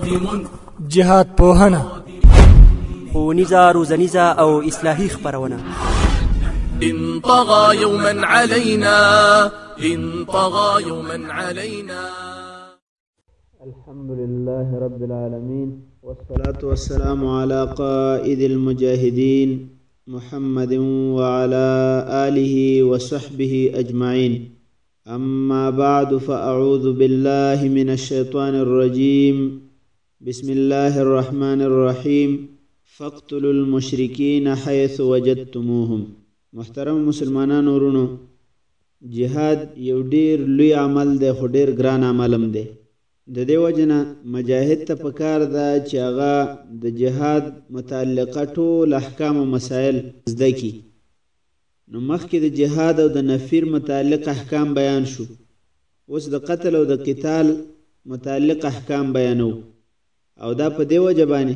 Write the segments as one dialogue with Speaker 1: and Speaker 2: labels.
Speaker 1: جهاد پوهنه،
Speaker 2: ښوونیزه، روزنیزه او اصلاحي خپرونه.
Speaker 3: إن طغى يوما علينا، إن طغى يوما علينا.
Speaker 4: الحمد لله رب العالمين، والصلاة والسلام على قائد المجاهدين محمد وعلى آله وصحبه أجمعين. أما بعد، فأعوذ بالله من الشيطان الرجيم. بسم الله الرحمن الرحيم. فاقتلوا المشركين حيث وجدتموهم. محترم مسلمانانو ورونو، جهاد یو ډیر لوی عمل دی، خو ډیر ګران عملم دی. د دې وجنه مجاهد ته پکار ده چې هغه د جهاد متعلقه ټول احکام او مسائل زده کړي. نو مخکې د جهاد او د نفیر متعلق احکام بیان شو، اوس د قتل او د قتال متعلق احکام بیانو. او دا په دې وجه باندې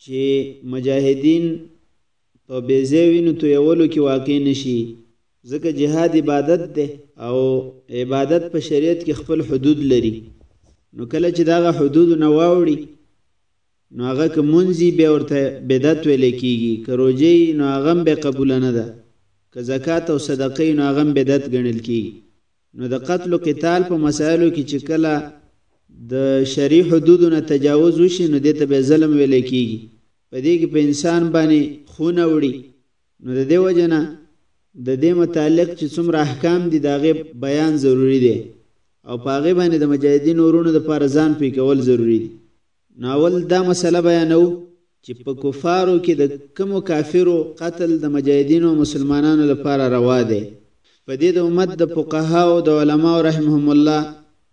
Speaker 4: چې مجاهدین په بېځایه وینو تویولو کې واقع نشي، ځکه جهاد عبادت دی او عبادت په شریعت کې خپل حدود لري. نو کله چې دغه حدود نه واوړي، نو هغه که منځي بیا ورته بدعت ویل کېږي، که روژې نو هغه هم بیا قبوله نه ده، که زکات او صدقې نو هغه هم بدعت ګڼل کېږي. نو د قتل و قتال په مسایلو کې چې کله د شرعي حدودو نه تجاوز وشي، نو دې ته بیا ظلم ویل کېږي. په دې کې په انسان باندې خونه وړي. نو د دې وجه نه د دې متعلق چې څومره احکام دي د هغې بیان ضروري دی، او په هغې باندې د مجاهدینو ورونو دپاره ځان پوه کول ضروري دي. نو اول دا مسله بیانو چې په کفارو کې د کومو کافرو قتل د مجاهدینو مسلمانانو لپاره روا دی. په دې د امت د فقهاو د علماو رحمهم الله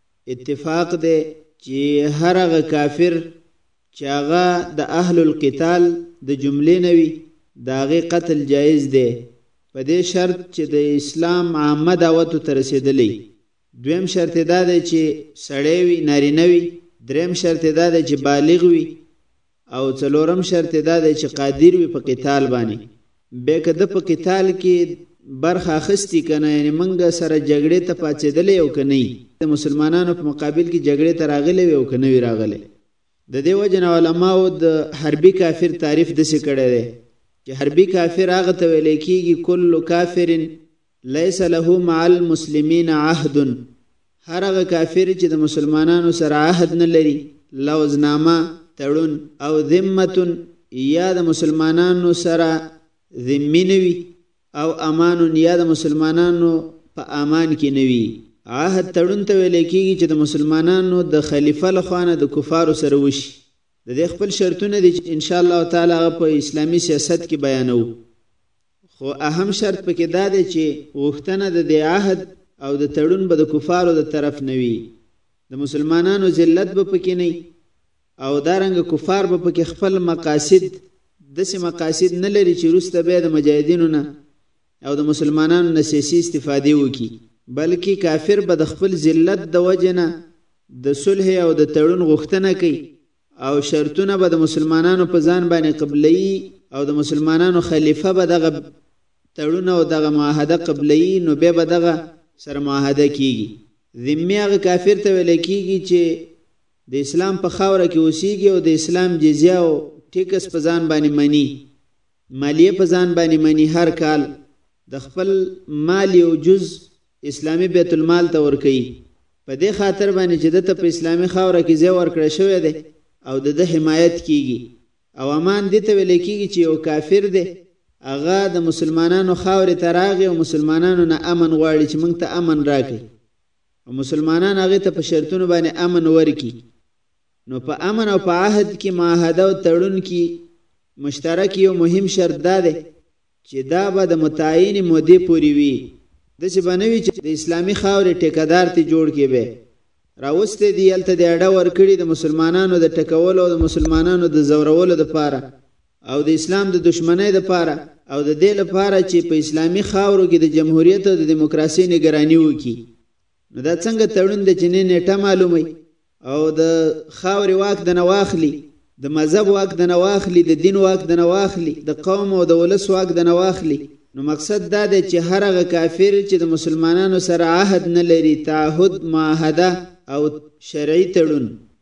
Speaker 4: اتفاق دی چې هر هغه کافر چې هغه د اهل القتال د جملې نه وي، د هغې قتل جایز دی، په دې شرط چې د اسلام عامه دعوتو ته رسېدلی. دویم شرط دا دی چې سړی وي، نارینه وي. دریم شرط دا دی چې بالغ وي، او څلورم شرط دا دی چې قادر وي په قتال باندې. بیا که ده په قتال کې برخه اخیستي که نه، یعنې موږ سره جګړې ته پاڅېدلی او که نه، د مسلمانانو په مقابل کې جګړې ته راغلی وي او که نه وي راغلی. د دې وجه نه علماو د حربي کافر تعریف داسې کړی دی چې حربي کافر هغه ته ویلی کېږي کل کافر لیس له مع المسلمین عهد. هر هغه کافر چې د مسلمانانو سره عهد نه لري، لوزنامه، تړون، او ذمتون، یا د مسلمانانو سره ذمي نه وي، او امانون، یا د مسلمانانو په امان کې نه وي. عهد تړون ته ویل کېږي چې د مسلمانانو د خلیفه لخوا نه د کفارو سره وشي. د دې خپل شرطونه دي چې انشاء الله تعالی هغه په اسلامي سیاست کې بیانو. خو اهم شرط پکې دا دی چې غوښتنه د دې عهد او د تړون به د کفارو د طرف نه وي. د مسلمانانو ذلت به پکې نه وي، او دارنګه کفار به پکې خپل مقاصد داسې مقاصد نه لري چې وروسته بیا د مجاهدینو نه او د مسلمانانو نه سیاسي استفادې وکړي، بلکې کافر به د خپل ذلت د وجې نه د صلح او د تړون غوښتنه کوي، او شرطونه به د مسلمانانو په ځان باندې قبلوي، او د مسلمانانو خلیفه به دغه تړون او دغه معاهده قبلوي. نو بیا به دغه سره معاهده کېږي. ذمي هغه کافر ته ویل کېږي چې د اسلام په خاوره کې اوسېږي او د اسلام جزیه او ټیکس په ځان باندې مني، مالیه په ځان باندې مني، هر کال د خپل مال یو جز اسلامي بیت المال ته ورکوي. په دې خاطر باندې چې دته په اسلامي خاوره کې ځای ورکړی شوی دی او د ده حمایت کېږي. او امان دې ته ویل کېږي چې یو کافر دی، هغه د مسلمانانو خاورې ته راغی او مسلمانانو نه امن غواړي چې موږ ته امن راکړي، او مسلمانان هغې ته په شرطونو باندې امن ورکړي. نو په امن او په عهد کې معاهده او تړون کې مشترک یو مهم شرط دا دی چې دا به د متعینې مودې پورې وي. داسې به نه وي چې د اسلامي خاورې ټیکهدار ته جوړ کې به راوستی دی، هلته د اډه ورکړي د مسلمانانو د ټکولو او د مسلمانانو د زورولو دپاره او د اسلام د دشمنۍ دپاره، او د دې لپاره چې په اسلامي خاورو کې د جمهوریت او د دیموکراسۍ نگراني وکړي. نو دا څنګه تړون د چې نیټه معلوموي او د خاورې واک د نه واخلي، د مذهب واک د نه واخلي، د دین واک د نه واخلي، د قوم او د ولس واک د نه واخلي. نو مقصد دا دی چې هر هغه کافر چې د مسلمانانو سره عهد نه لري، تعهد، معاهده او شرعي تړون،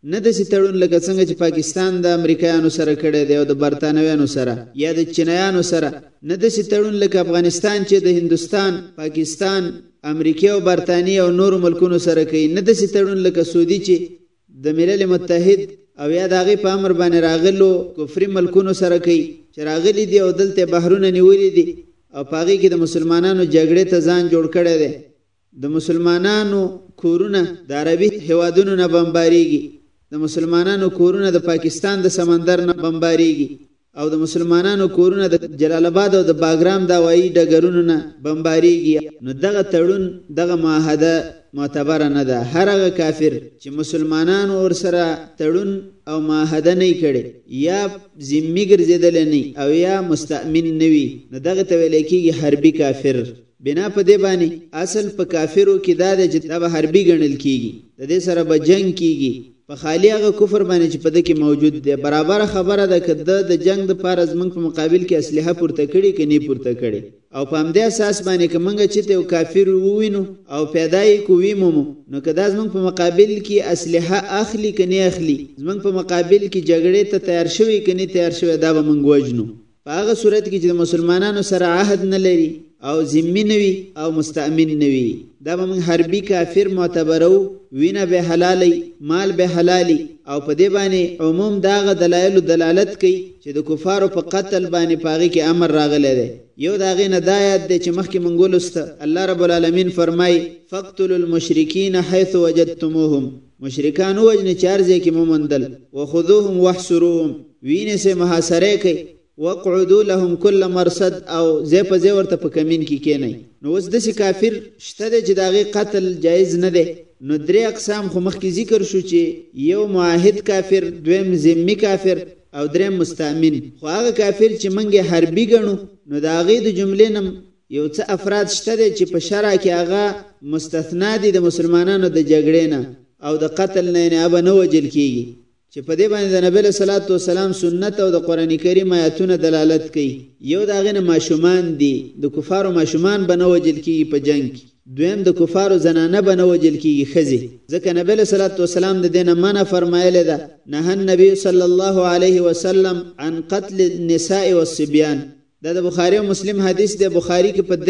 Speaker 4: نه داسې تړون لکه څنګه چې پاکستان د امریکایانو سره کړی دی او د برطانویانو سره یا د چینایانو سره، نه داسې تړون لکه افغانستان چې د هندوستان، پاکستان، امریکا او برطانیې او نورو ملکونو سره کوي، نه داسې تړون لکه سعودي چې د ملل متحد او یا د هغې په امر باندې راغلو کفري ملکونو سره کوي چې راغلي دي او دلته بحرونه نیولي دي او په هغې کې د مسلمانانو جګړې ته ځان جوړ کړی دی. د مسلمانانو کورونه د عربي هیوادونو نه بمباریږي، د مسلمانانو کورونه د پاکستان د سمندر نه بمباریږي او د مسلمانانو کورونه د جلال آباد او د باګرام د هوایي ډګرونو نه بمباریږي. نو دغه تړون، دغه معاهده معتبره نه ده. هر هغه کافر چې مسلمانانو ورسره تړون او معاهده نه کړي یا ذمي ګرځېدلی نه او یا مستأمن نه وي، نو دغه ته ویلی کېږي حربي کافر. بنا په دې باندې اصل په کافرو کې دا دی چې دا به حربي ګڼل کېږي، د دې سره به جنگ کېږي په خالی هغه کفر باندې چې په ده کې موجود دی. برابره خبره ده که ده د جنگ دپاره زموږ په مقابل کې اسلحه پورته کړي که نه پورته کړي، او په همدې اساس باندې که موږ چېرته یو کافر ووینو او پیدا یې کو ویمومو، نو که دا زموږ په مقابل کې اسلحه اخلي که نه اخلي، زموږ په مقابل کې جګړې ته تیار شوی که نه تیار شوی، دا به موږ وژنو. په هغه صورت کې چې د مسلمانانو سره عهد نه لري او ذمي نه وي او مستأمن نه وي، دا به موږ حربي کافر معتبرو. وینه به حلالي، مال به حلالي، او په دې باندې عموم داغه دلایل دلالت کوي چې د کفارو په قتل باندې پاغي کې امر راغلی دی. یو داغه نه دایات دی چې مخکې مونږ ولسته، الله رب العالمین فرمای فقتلوا المشرکین حيث وجدتموهم، مشرکان وجنه چارځه کې مومندل، وخذوهم واحصروهم، وینه سه محاصره کوي، وقعدوا لهم كل مرصد، او زی په زی ورته په کمین کې کینای. نو اوس داسې کافر شته دی چې داغه قتل جایز نه دی. نو درې اقسام خو مخکې ذکر شو چې یو معاهد کافر، دویم ذمي کافر او دریم مستأمن. خو هغه کافر چې منګه حربي ګڼو نو د هغې د جملې نه یو څه افراد شته دی چې په شرع کې هغه مستثنا دي د مسلمانانو د جګړې نه او د قتل نه، یعنې هغه نه وجل کېږي، چې په دې باندې د نبی علیه صلات وسلام سنت او د قرآن کریم آیاتونه دلالت کوي. یو د هغې نه ماشومان دي، د کفارو ماشومان به نه وجل کېږي په جنګ کې. دویم د کفارو زنانه به نه وجل کېږي ښځې، ځکه نبی علیه صلات وسلام د دې نه منع فرمایلې ده. نهى النبي صلی الله علیه وسلم عن قتل النساء والصبیان. دا د بخاري او مسلم حدیث دی. بخاري کې په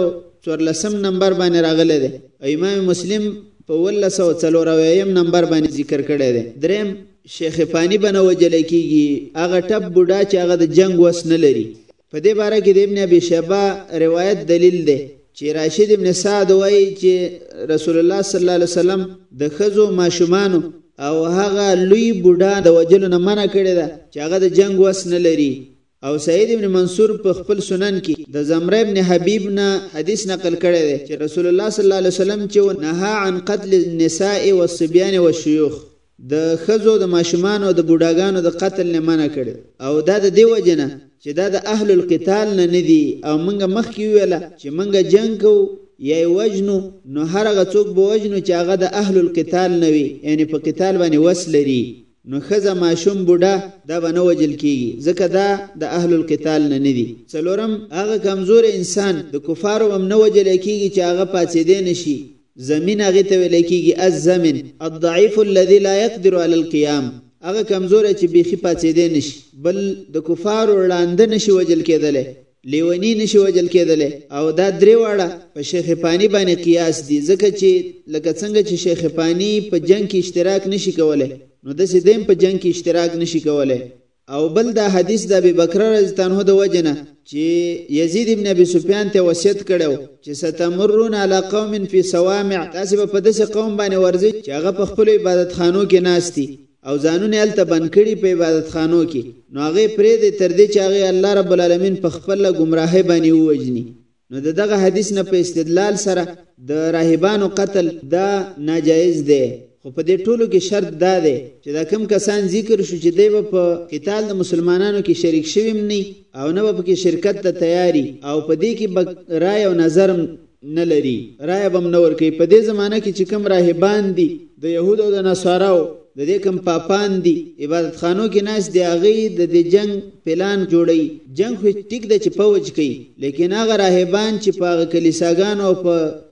Speaker 4: 3014 نمبر باندې راغلی دی او امام مسلم په 1140 نمبر باندې ذکر کړی دی. دریم شیخ فانی به نه وجلی کېږي، هغه ټپ بوډا چې هغه د جنگ وس نه لري. په دې باره کې د ابن ابي شیبه روایت دلیل دی چې راشد ابن سعد وایي چې رسول الله صلی الله علیه وسلم د ښځو ماشومانو او هغه لوی بوډا د وجلو نه منع کړې ده چې هغه د جنگ وس نه لري. او سعید ابن منصور په خپل سنن کې د زمره ابن حبیب نه حدیث نقل کړی دی چې رسول الله صلی الله علیه وسلم چې نهى عن قتل النساء والصبيان والشيوخ، د ښځو د ماشومانو او د بوډاګانو د قتل نه منع کړی. او دا د دې وجه نه چې دا د اهل القتال نه دي، او منګه مخکې ویله چې منګه جنگ کو یا وجنو، نو هر هغه څوک به وجنو چې هغه د اهل القتال نه وي، یعنی په قتال باندې وس لري. نو ښځه ماشوم بوډا دا به نه وجل کېږي ځکه دا د اهل القتال نه دي. څلورم هغه کمزور انسان د کفارو هم نه وجلی کېږي چې هغه پاڅېدی نه شي. زمین هغې ته ویلی کېږي الزمن الضعیف الذي لا يقدر على القیام، هغه کمزوری چې بیخي پاڅېدی نه شي. بل د کفارو ړانده نه شي وجل کېدلی، لیونی نشي وجل کېدلی. او دا درې واړه په شیخ فانی باندې قیاس دي، ځکه چې لکه څنګه چې شیخ فانی په جنگ کې اشتراک نشي کولی، نو داسې دیم په جنگ کې اشتراک نشي کولی. او بل دا حدیث د ابي بکر رضی الله عنه د وجه نه چې یزید ابن ابي سفیان ته وصیت کړو چې ستمرون علی قوم فی صوامع، تاسې به په داسې قوم باندې ورځئ چې هغه په خپلو عبادتخانو کې ناستي او ځانونه هلته بند کړي په عبادتخانو کې، نو هغې پرېږدئ تر دې چې هغې الله رب العالمین په خپله ګمراهۍ باندې ووژني. نو د دغه حدیث نه په استدلال سره د راهبانو قتل دا ناجایز دی. خو په دې ټولو کې شرط دا دی چې دا کم کسان ذکر شو چې دی به په قتال د مسلمانانو کې شریک شوي نه او نه به پکې شرکت ته تیاري، او په دې کې به رای او نظر نه لري، رای به هم نه ورکوي. په دې زمانه کې چې کوم راهبان دي د یهودو او د نصاراو، د دې کوم پاپان دي عبادت خانو کې ناست دي، هغې د دې جنگ پلان جوړوي. جنگ خو ټیک ده چې فوج کوي، لیکن هغه راهبان چې په هغه کلیساګانو او په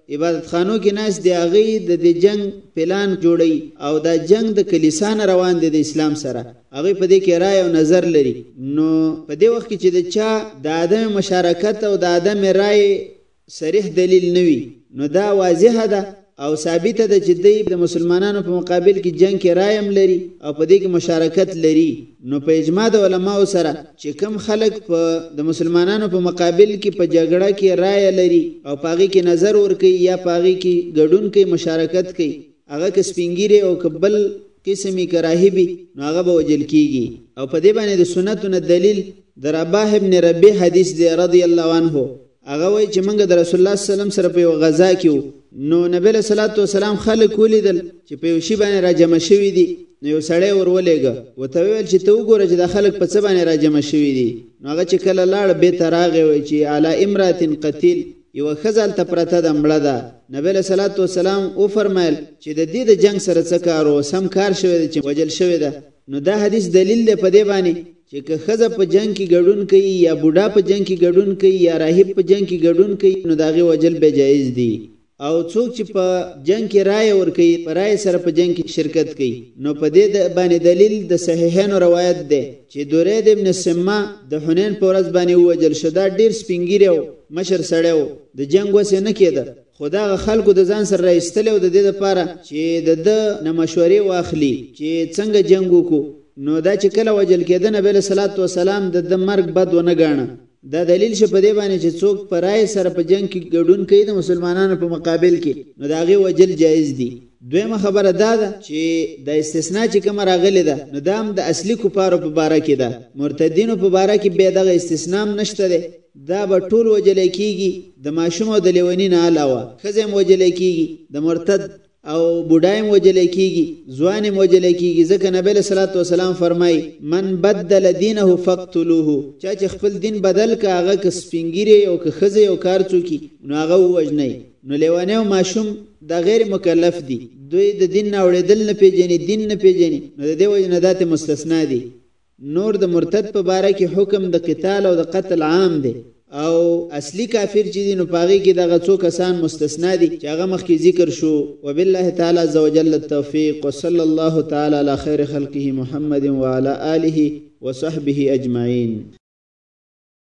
Speaker 4: عبادت خانو کې ناس دی هغه د جنگ پلان جوړي او دا جنگ د کلیسا نه روان دی د اسلام سره هغه په دې کې رائے او نظر لري نو په دې وخت کې چې د چا د عدم مشارکت او د عدم رائے صریح دلیل نوي نو دا واضحه ده او ثابته ده چې دوی د مسلمانانو په مقابل کې جنگ کې رائے هم لري او په دې کې مشارکت لري نو په اجماع د علماو سره چې کم خلک په د مسلمانانو په مقابل کې په جګړه کې رائے لري او پاغي کې نظر ور کوي یا پاغي کې ګډون کوي مشارکت کوي هغه کې سپینګيري او قبل قسمي کراهبي نو هغه به وجل کیږي او په دې باندې د سنتونو دلیل د رباح ابن ربيع حدیث دی رضی الله عنه هغه وایي چې موږ د رسول الله صلی الله علیه وسلم سره په یو غزا کې نو نبی له صلوات و سلام خلک ولیدل چې په یو شی باندې راجمع شوي دي نو یو سړی ورولېږه وته ویل چې ته وګوره چې د خلک په څه باندې راجمع شوي دي نو هغه چې کله لاړ بیرته راغی وایي چې علی امرأة قتیل یوه ښځه هلته پرته ده مړه ده نبی له صلوات و سلام وفرمیل چې د دې د جنګ سره څه کار و سم کار شوی دی چې وجل شوی ده نو دا حدیث دلیل دی په دې باندې چې که ښځه په جنگ کې ګډون کوي یا بوډا په جنگ کې ګډون کوي یا راهب په جنگ کې ګډون کوي نو د هغې وجل بې جایز دي او څوک چې په جنگ کې رائے ورکوي په رائے سره په جنگ کې شرکت کوي نو په دې باندې دلیل د صحیحینو روایت دی چې درید ابن سما د حنین په ورځ باندې ووجل شو دا ډېر سپینګیری و مشر سړی و د جنگ وسې نه کېده خو دغه خلکو د ځان سره راایستلی و د دې دپاره چې د ده نه مشورې واخلي چې څنګه جنگ وکړو نو دا چې کله وجل کېده نبی له صلوات و سلام د مرګ بد ونه ګاڼه دا دلیل شه په دې باندې چې څوک په رائے سره په جنگ کې ګډون کوي د مسلمانانو په مقابل کې نو د هغې وجل جایز دي دویمه خبره دا ده چې د استثناء چې کومه راغلې ده نو دا هم د اصلي کفارو په باره کې ده مرتدینو په باره کې بیا دغه استثناء هم نشته دی دا به ټول وجلی کېږي د ماشوم او د لیوني نه علاوه ښځه هم وجلی کېږي د مرتد او بوډایم وجلی کیږي ځوانیم وجلی کیږي ځکه نبی له صلوات و سلام فرمای من بدل دینه فقتلوه چا چې خپل دین بدل کا هغه که سپینګیری او که ښځه او کار څوکي نو هغه ووژنئ نو لیونی او ماشوم دا غیر مکلف دي دوی د دین نه اورېدل نه پیژني دین نه پیژني نو د دې وجې نه داسې مستثنا دي نور د مرتد په باره کې حکم د قتال او د قتل عام دی او اصلي کافر چې دي نو پاغي کې دغه څو کسان مستثنا دي چې هغه مخکې ذکر شو وبالله تعالی عز وجل التوفیق وصلی الله تعالی علی خیر خلقه محمد وعلى آله وصحبه اجمعین